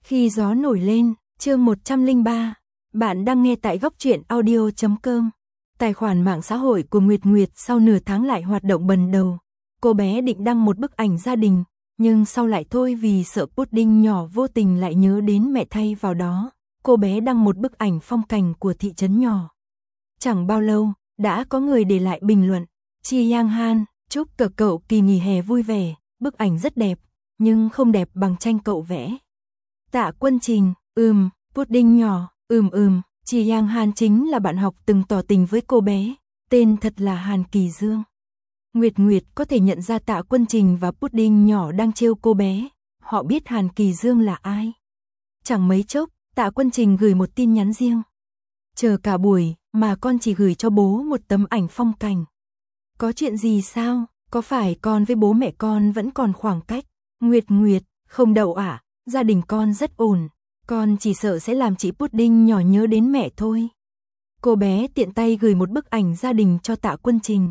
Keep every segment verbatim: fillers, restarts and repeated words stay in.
Khi gió nổi lên, chương một trăm lẻ ba. Bạn đang nghe tại góc truyện audio chấm com. Tài khoản mạng xã hội của Nguyệt Nguyệt sau nửa tháng lại hoạt động bần đầu. Cô bé định đăng một bức ảnh gia đình, nhưng sau lại thôi vì sợ pudding nhỏ vô tình lại nhớ đến mẹ thay vào đó. Cô bé đăng một bức ảnh phong cảnh của thị trấn nhỏ. Chẳng bao lâu, đã có người để lại bình luận. Chi Yang Han, chúc cả cậu kỳ nghỉ hè vui vẻ, bức ảnh rất đẹp, nhưng không đẹp bằng tranh cậu vẽ. Tạ Quân Trình, ừm, pudding nhỏ, ừm ừm, Chi Yang Han chính là bạn học từng tỏ tình với cô bé, tên thật là Hàn Kỳ Dương. Nguyệt Nguyệt có thể nhận ra Tạ Quân Trình và pudding nhỏ đang trêu cô bé, họ biết Hàn Kỳ Dương là ai. Chẳng mấy chốc, Tạ Quân Trình gửi một tin nhắn riêng. Chờ cả buổi mà con chỉ gửi cho bố một tấm ảnh phong cảnh. Có chuyện gì sao? Có phải con với bố mẹ con vẫn còn khoảng cách? Nguyệt Nguyệt, không đậu ạ, à? Gia đình con rất ổn, con chỉ sợ sẽ làm chị pudding nhỏ nhớ đến mẹ thôi. Cô bé tiện tay gửi một bức ảnh gia đình cho Tạ Quân Trình.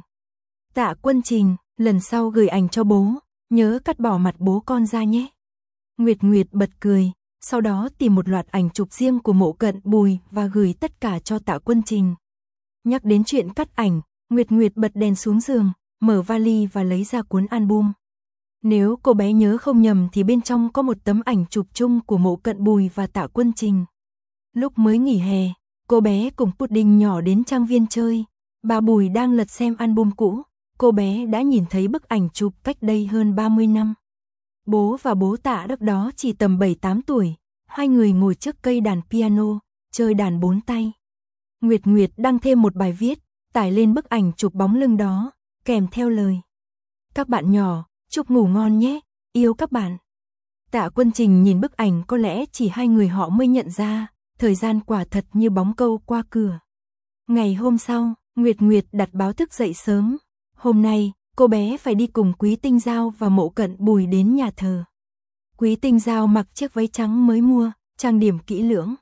Tạ Quân Trình, lần sau gửi ảnh cho bố, nhớ cắt bỏ mặt bố con ra nhé. Nguyệt Nguyệt bật cười, sau đó tìm một loạt ảnh chụp riêng của Mộ Cận Bùi và gửi tất cả cho Tạ Quân Trình. Nhắc đến chuyện cắt ảnh, Nguyệt Nguyệt bật đèn xuống giường, mở vali và lấy ra cuốn album. Nếu cô bé nhớ không nhầm thì bên trong có một tấm ảnh chụp chung của Mộ Cận Bùi và Tạ Quân Trình. Lúc mới nghỉ hè, cô bé cùng pudding nhỏ đến trang viên chơi. Bà Bùi đang lật xem album cũ, cô bé đã nhìn thấy bức ảnh chụp cách đây hơn ba mươi năm. Bố và bố Tạ lúc đó chỉ tầm bảy tám tuổi, hai người ngồi trước cây đàn piano, chơi đàn bốn tay. Nguyệt Nguyệt đăng thêm một bài viết, tải lên bức ảnh chụp bóng lưng đó, kèm theo lời. Các bạn nhỏ, chúc ngủ ngon nhé, yêu các bạn. Tạ Quân Trình nhìn bức ảnh có lẽ chỉ hai người họ mới nhận ra, thời gian quả thật như bóng câu qua cửa. Ngày hôm sau, Nguyệt Nguyệt đặt báo thức dậy sớm. Hôm nay, cô bé phải đi cùng Quý Tinh Giao và Mộ Cận Bùi đến nhà thờ. Quý Tinh Giao mặc chiếc váy trắng mới mua, trang điểm kỹ lưỡng.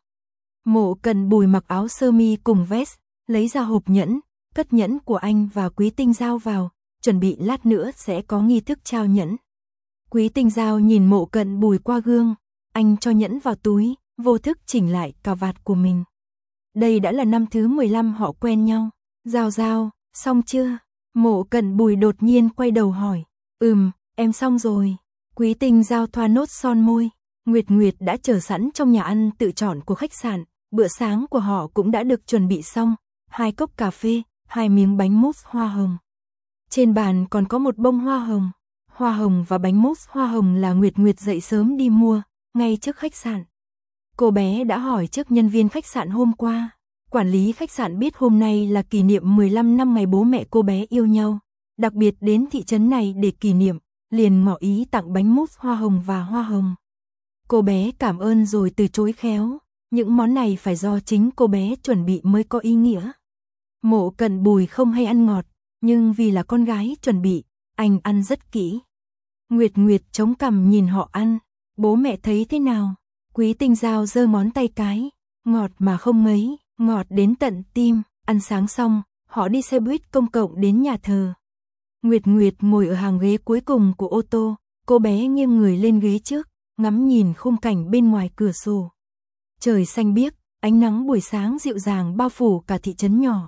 Mộ Cận Bùi mặc áo sơ mi cùng vest, lấy ra hộp nhẫn, cất nhẫn của anh và Quý Tinh Giao vào, chuẩn bị lát nữa sẽ có nghi thức trao nhẫn. Quý Tinh Giao nhìn Mộ Cận Bùi qua gương, anh cho nhẫn vào túi, vô thức chỉnh lại cà vạt của mình. Đây đã là năm thứ mười lăm họ quen nhau. Giao Giao, xong chưa? Mộ Cận Bùi đột nhiên quay đầu hỏi. Ừm, em xong rồi. Quý Tinh Giao thoa nốt son môi. Nguyệt Nguyệt đã chờ sẵn trong nhà ăn tự chọn của khách sạn, bữa sáng của họ cũng đã được chuẩn bị xong, hai cốc cà phê, hai miếng bánh mousse hoa hồng. Trên bàn còn có một bông hoa hồng. Hoa hồng và bánh mousse hoa hồng là Nguyệt Nguyệt dậy sớm đi mua, ngay trước khách sạn. Cô bé đã hỏi trước nhân viên khách sạn hôm qua. Quản lý khách sạn biết hôm nay là kỷ niệm mười lăm năm ngày bố mẹ cô bé yêu nhau, đặc biệt đến thị trấn này để kỷ niệm, liền ngỏ ý tặng bánh mousse hoa hồng và hoa hồng. Cô bé cảm ơn rồi từ chối khéo, những món này phải do chính cô bé chuẩn bị mới có ý nghĩa. Mộ Cận Bùi không hay ăn ngọt, nhưng vì là con gái chuẩn bị, anh ăn rất kỹ. Nguyệt Nguyệt chống cằm nhìn họ ăn, bố mẹ thấy thế nào? Quý Tinh Giao giơ ngón tay cái, ngọt mà không ngấy, ngọt đến tận tim. Ăn sáng xong, họ đi xe buýt công cộng đến nhà thờ. Nguyệt Nguyệt ngồi ở hàng ghế cuối cùng của ô tô, cô bé nghiêng người lên ghế trước, ngắm nhìn khung cảnh bên ngoài cửa sổ. Trời xanh biếc, ánh nắng buổi sáng dịu dàng bao phủ cả thị trấn nhỏ.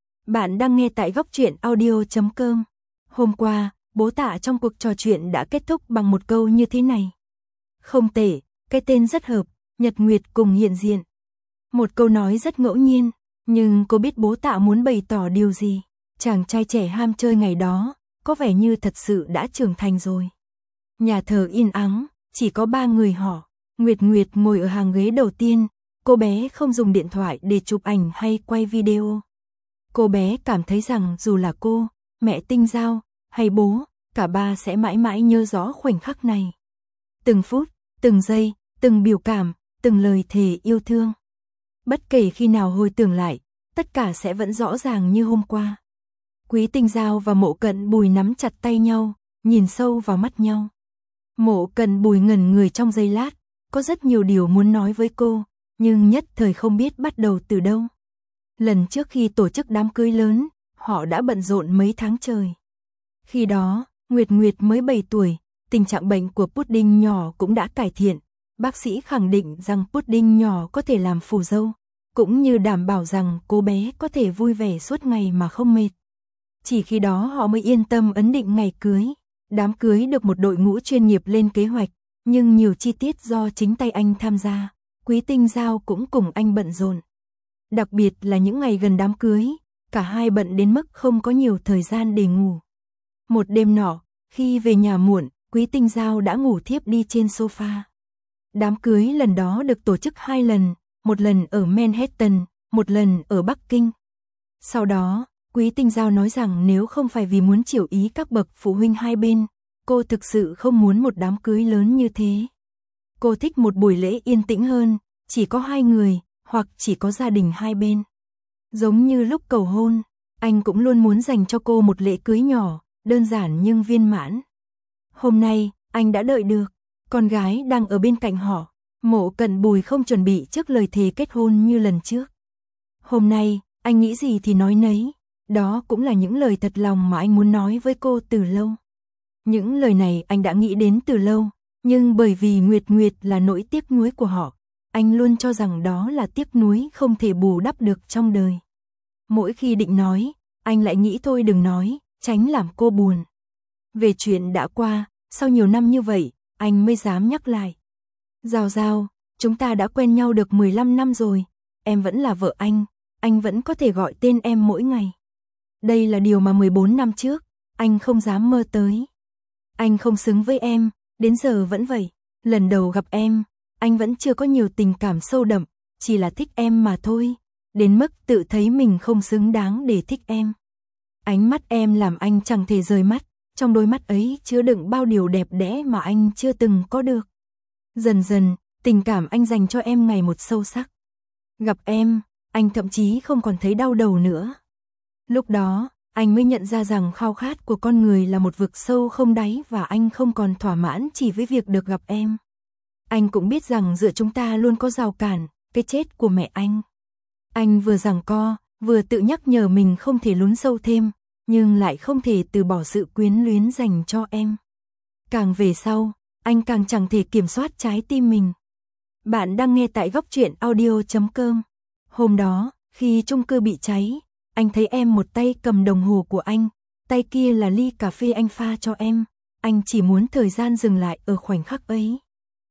Bạn đang nghe tại góc truyện audio chấm com. Hôm qua, bố Tạ trong cuộc trò chuyện đã kết thúc bằng một câu như thế này. Không tệ, cái tên rất hợp, Nhật Nguyệt cùng hiện diện. Một câu nói rất ngẫu nhiên, nhưng cô biết bố Tạ muốn bày tỏ điều gì. Chàng trai trẻ ham chơi ngày đó, có vẻ như thật sự đã trưởng thành rồi. Nhà thờ yên ắng, chỉ có ba người họ. Nguyệt Nguyệt ngồi ở hàng ghế đầu tiên, cô bé không dùng điện thoại để chụp ảnh hay quay video. Cô bé cảm thấy rằng dù là cô, mẹ Tinh Giao, hay bố, cả ba sẽ mãi mãi nhớ rõ khoảnh khắc này. Từng phút, từng giây, từng biểu cảm, từng lời thề yêu thương. Bất kể khi nào hồi tưởng lại, tất cả sẽ vẫn rõ ràng như hôm qua. Quý Tinh Giao và Mộ Cận Bùi nắm chặt tay nhau, nhìn sâu vào mắt nhau. Mộ Cận Bùi ngẩn người trong giây lát, có rất nhiều điều muốn nói với cô, nhưng nhất thời không biết bắt đầu từ đâu. Lần trước khi tổ chức đám cưới lớn, họ đã bận rộn mấy tháng trời. Khi đó, Nguyệt Nguyệt mới bảy tuổi, tình trạng bệnh của pudding nhỏ cũng đã cải thiện, Bác sĩ khẳng định rằng pudding nhỏ có thể làm phù dâu, cũng như đảm bảo rằng cô bé có thể vui vẻ suốt ngày mà không mệt. Chỉ khi đó họ mới yên tâm ấn định ngày cưới. Đám cưới được một đội ngũ chuyên nghiệp lên kế hoạch, nhưng nhiều chi tiết do chính tay anh tham gia, Quý Tinh Giao cũng cùng anh bận rộn. Đặc biệt là những ngày gần đám cưới, cả hai bận đến mức không có nhiều thời gian để ngủ. Một đêm nọ, khi về nhà muộn, Quý Tinh Giao đã ngủ thiếp đi trên sofa. Đám cưới lần đó được tổ chức hai lần, một lần ở Manhattan, một lần ở Bắc Kinh. Sau đó, Quý Tinh Giao nói rằng nếu không phải vì muốn chiều ý các bậc phụ huynh hai bên, cô thực sự không muốn một đám cưới lớn như thế. Cô thích một buổi lễ yên tĩnh hơn, chỉ có hai người, hoặc chỉ có gia đình hai bên. Giống như lúc cầu hôn, anh cũng luôn muốn dành cho cô một lễ cưới nhỏ, đơn giản nhưng viên mãn. Hôm nay, anh đã đợi được, con gái đang ở bên cạnh họ. Mộ Cận Bùi không chuẩn bị trước lời thề kết hôn như lần trước. Hôm nay, anh nghĩ gì thì nói nấy. Đó cũng là những lời thật lòng mà anh muốn nói với cô từ lâu. Những lời này anh đã nghĩ đến từ lâu, nhưng bởi vì Nguyệt Nguyệt là nỗi tiếc nuối của họ, anh luôn cho rằng đó là tiếc nuối không thể bù đắp được trong đời. Mỗi khi định nói, anh lại nghĩ thôi đừng nói, tránh làm cô buồn. Về chuyện đã qua, sau nhiều năm như vậy, anh mới dám nhắc lại. Giao Giao, chúng ta đã quen nhau được mười lăm năm rồi, em vẫn là vợ anh, anh vẫn có thể gọi tên em mỗi ngày. Đây là điều mà mười bốn năm trước, anh không dám mơ tới. Anh không xứng với em, đến giờ vẫn vậy. Lần đầu gặp em, anh vẫn chưa có nhiều tình cảm sâu đậm, chỉ là thích em mà thôi, đến mức tự thấy mình không xứng đáng để thích em. Ánh mắt em làm anh chẳng thể rời mắt, trong đôi mắt ấy chứa đựng bao điều đẹp đẽ mà anh chưa từng có được. Dần dần, tình cảm anh dành cho em ngày một sâu sắc. Gặp em, anh thậm chí không còn thấy đau đầu nữa. Lúc đó, anh mới nhận ra rằng khao khát của con người là một vực sâu không đáy và anh không còn thỏa mãn chỉ với việc được gặp em. Anh cũng biết rằng giữa chúng ta luôn có rào cản, cái chết của mẹ anh. Anh vừa giằng co, vừa tự nhắc nhở mình không thể lún sâu thêm, nhưng lại không thể từ bỏ sự quyến luyến dành cho em. Càng về sau, anh càng chẳng thể kiểm soát trái tim mình. Bạn đang nghe tại góc truyện audio chấm com. Hôm đó, khi chung cư bị cháy, anh thấy em một tay cầm đồng hồ của anh, tay kia là ly cà phê anh pha cho em. Anh chỉ muốn thời gian dừng lại ở khoảnh khắc ấy.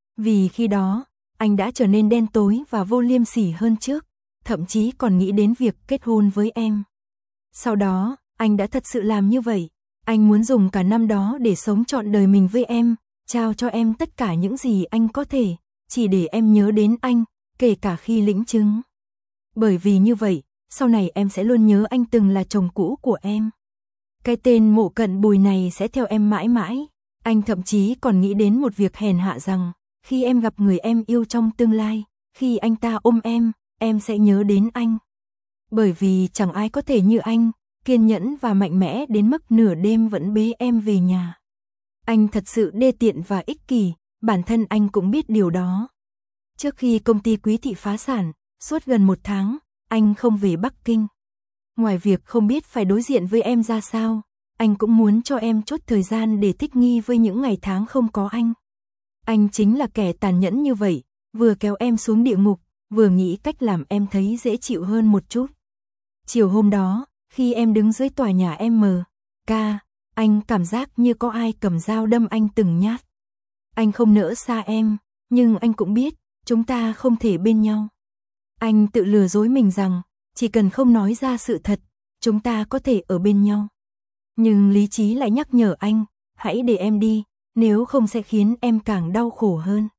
Vì khi đó, anh đã trở nên đen tối và vô liêm sỉ hơn trước, thậm chí còn nghĩ đến việc kết hôn với em. Sau đó, anh đã thật sự làm như vậy. Anh muốn dùng cả năm đó để sống trọn đời mình với em, trao cho em tất cả những gì anh có thể, chỉ để em nhớ đến anh, kể cả khi lĩnh chứng. Bởi vì như vậy, sau này em sẽ luôn nhớ anh từng là chồng cũ của em. Cái tên Mộ Cận Bùi này sẽ theo em mãi mãi. Anh thậm chí còn nghĩ đến một việc hèn hạ rằng, khi em gặp người em yêu trong tương lai, khi anh ta ôm em, em sẽ nhớ đến anh. Bởi vì chẳng ai có thể như anh, kiên nhẫn và mạnh mẽ đến mức nửa đêm vẫn bế em về nhà. Anh thật sự đê tiện và ích kỷ, bản thân anh cũng biết điều đó. Trước khi công ty Quý Thị phá sản, suốt gần một tháng, anh không về Bắc Kinh. Ngoài việc không biết phải đối diện với em ra sao, anh cũng muốn cho em chút thời gian để thích nghi với những ngày tháng không có anh. Anh chính là kẻ tàn nhẫn như vậy, vừa kéo em xuống địa ngục, vừa nghĩ cách làm em thấy dễ chịu hơn một chút. Chiều hôm đó, khi em đứng dưới tòa nhà em ca, anh cảm giác như có ai cầm dao đâm anh từng nhát. Anh không nỡ xa em, nhưng anh cũng biết, chúng ta không thể bên nhau. Anh tự lừa dối mình rằng, chỉ cần không nói ra sự thật, chúng ta có thể ở bên nhau. Nhưng lý trí lại nhắc nhở anh, hãy để em đi, nếu không sẽ khiến em càng đau khổ hơn.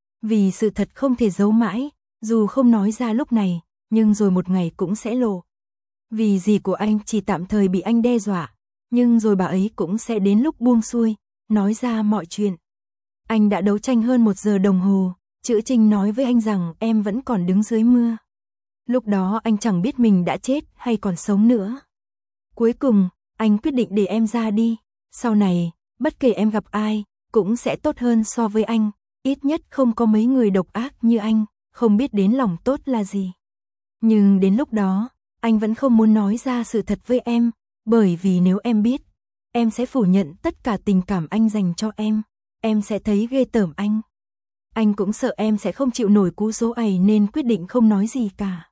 Vì sự thật không thể giấu mãi, dù không nói ra lúc này, nhưng rồi một ngày cũng sẽ lộ. Vì dì của anh chỉ tạm thời bị anh đe dọa, nhưng rồi bà ấy cũng sẽ đến lúc buông xuôi, nói ra mọi chuyện. Anh đã đấu tranh hơn một giờ đồng hồ, Chữ Trinh nói với anh rằng em vẫn còn đứng dưới mưa. Lúc đó anh chẳng biết mình đã chết hay còn sống nữa. Cuối cùng, anh quyết định để em ra đi. Sau này, bất kể em gặp ai, cũng sẽ tốt hơn so với anh. Ít nhất không có mấy người độc ác như anh, không biết đến lòng tốt là gì. Nhưng đến lúc đó, anh vẫn không muốn nói ra sự thật với em, bởi vì nếu em biết, em sẽ phủ nhận tất cả tình cảm anh dành cho em, em sẽ thấy ghê tởm anh. Anh cũng sợ em sẽ không chịu nổi cú số ấy nên quyết định không nói gì cả.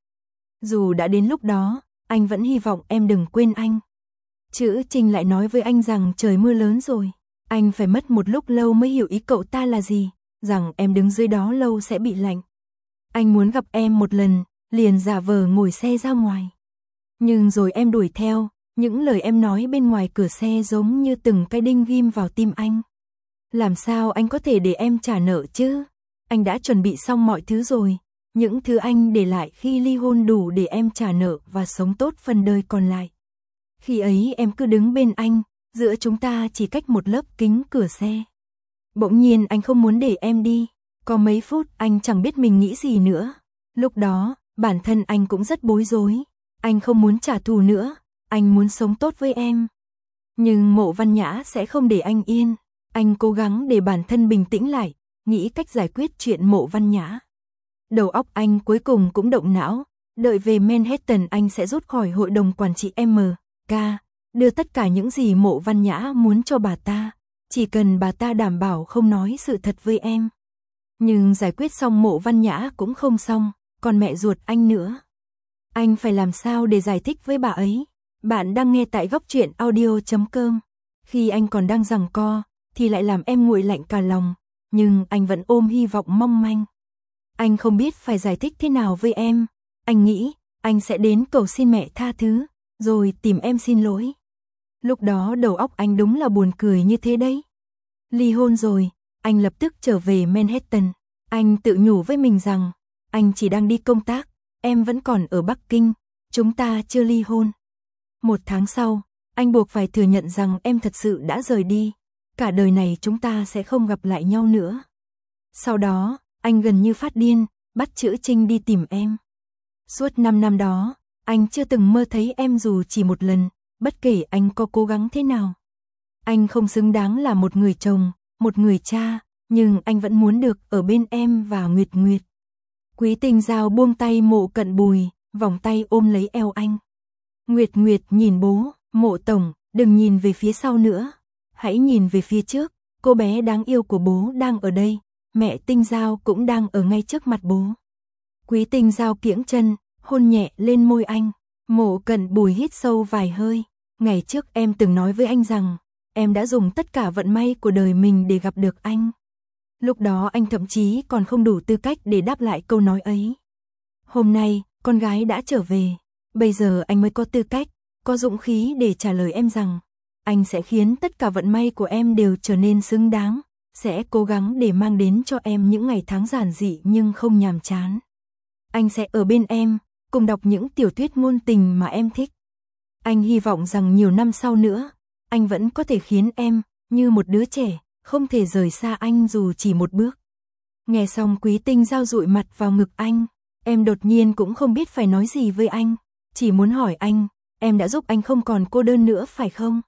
Dù đã đến lúc đó, anh vẫn hy vọng em đừng quên anh. Chữ Trinh lại nói với anh rằng trời mưa lớn rồi. Anh phải mất một lúc lâu mới hiểu ý cậu ta là gì, rằng em đứng dưới đó lâu sẽ bị lạnh. Anh muốn gặp em một lần, liền giả vờ ngồi xe ra ngoài. Nhưng rồi em đuổi theo, những lời em nói bên ngoài cửa xe giống như từng cái đinh ghim vào tim anh. Làm sao anh có thể để em trả nợ chứ? Anh đã chuẩn bị xong mọi thứ rồi, những thứ anh để lại khi ly hôn đủ để em trả nợ và sống tốt phần đời còn lại. Khi ấy em cứ đứng bên anh, giữa chúng ta chỉ cách một lớp kính cửa xe. Bỗng nhiên anh không muốn để em đi, có mấy phút anh chẳng biết mình nghĩ gì nữa. Lúc đó, bản thân anh cũng rất bối rối, anh không muốn trả thù nữa, anh muốn sống tốt với em. Nhưng Mộ Văn Nhã sẽ không để anh yên, anh cố gắng để bản thân bình tĩnh lại, nghĩ cách giải quyết chuyện Mộ Văn Nhã. Đầu óc anh cuối cùng cũng động não, đợi về Manhattan anh sẽ rút khỏi hội đồng quản trị em ca, đưa tất cả những gì Mộ Văn Nhã muốn cho bà ta, chỉ cần bà ta đảm bảo không nói sự thật với em. Nhưng giải quyết xong Mộ Văn Nhã cũng không xong, còn mẹ ruột anh nữa. Anh phải làm sao để giải thích với bà ấy? Bạn đang nghe tại góc truyện audio chấm com. Khi anh còn đang giằng co, thì lại làm em nguội lạnh cả lòng, nhưng anh vẫn ôm hy vọng mong manh. Anh không biết phải giải thích thế nào với em, anh nghĩ anh sẽ đến cầu xin mẹ tha thứ, rồi tìm em xin lỗi. Lúc đó đầu óc anh đúng là buồn cười như thế đấy. Ly hôn rồi, anh lập tức trở về Manhattan. Anh tự nhủ với mình rằng, anh chỉ đang đi công tác, em vẫn còn ở Bắc Kinh, chúng ta chưa ly hôn. Một tháng sau, anh buộc phải thừa nhận rằng em thật sự đã rời đi, cả đời này chúng ta sẽ không gặp lại nhau nữa. Sau đó, anh gần như phát điên, bắt Chữ Trinh đi tìm em. Suốt năm năm đó, anh chưa từng mơ thấy em dù chỉ một lần, bất kể anh có cố gắng thế nào. Anh không xứng đáng là một người chồng, một người cha, nhưng anh vẫn muốn được ở bên em và Nguyệt Nguyệt. Quý Tinh Giao buông tay Mộ Cận Bùi, vòng tay ôm lấy eo anh. Nguyệt Nguyệt nhìn bố, Mộ tổng, đừng nhìn về phía sau nữa, hãy nhìn về phía trước, cô bé đáng yêu của bố đang ở đây, mẹ Tinh Giao cũng đang ở ngay trước mặt bố. Quý Tinh Giao kiễng chân, hôn nhẹ lên môi anh. Mộ Cận Bùi hít sâu vài hơi. Ngày trước em từng nói với anh rằng, em đã dùng tất cả vận may của đời mình để gặp được anh. Lúc đó anh thậm chí còn không đủ tư cách để đáp lại câu nói ấy. Hôm nay, con gái đã trở về. Bây giờ anh mới có tư cách, có dũng khí để trả lời em rằng, anh sẽ khiến tất cả vận may của em đều trở nên xứng đáng, sẽ cố gắng để mang đến cho em những ngày tháng giản dị nhưng không nhàm chán. Anh sẽ ở bên em, cùng đọc những tiểu thuyết ngôn tình mà em thích. Anh hy vọng rằng nhiều năm sau nữa, anh vẫn có thể khiến em, như một đứa trẻ, không thể rời xa anh dù chỉ một bước. Nghe xong Quý Tinh Giao dụi mặt vào ngực anh, em đột nhiên cũng không biết phải nói gì với anh, chỉ muốn hỏi anh, em đã giúp anh không còn cô đơn nữa phải không?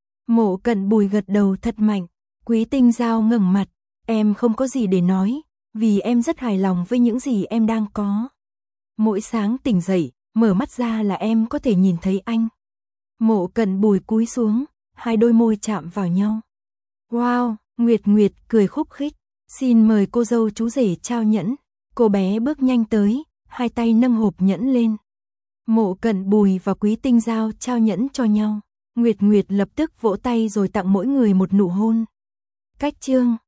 Mộ Cận Bùi gật đầu thật mạnh. Quý Tinh Giao ngẩng mặt, em không có gì để nói, vì em rất hài lòng với những gì em đang có. Mỗi sáng tỉnh dậy, mở mắt ra là em có thể nhìn thấy anh. Mộ Cận Bùi cúi xuống, hai đôi môi chạm vào nhau. Wow, Nguyệt Nguyệt cười khúc khích, xin mời cô dâu chú rể trao nhẫn. Cô bé bước nhanh tới, hai tay nâng hộp nhẫn lên. Mộ Cận Bùi và Quý Tinh Giao trao nhẫn cho nhau. Nguyệt Nguyệt lập tức vỗ tay rồi tặng mỗi người một nụ hôn. Cách chương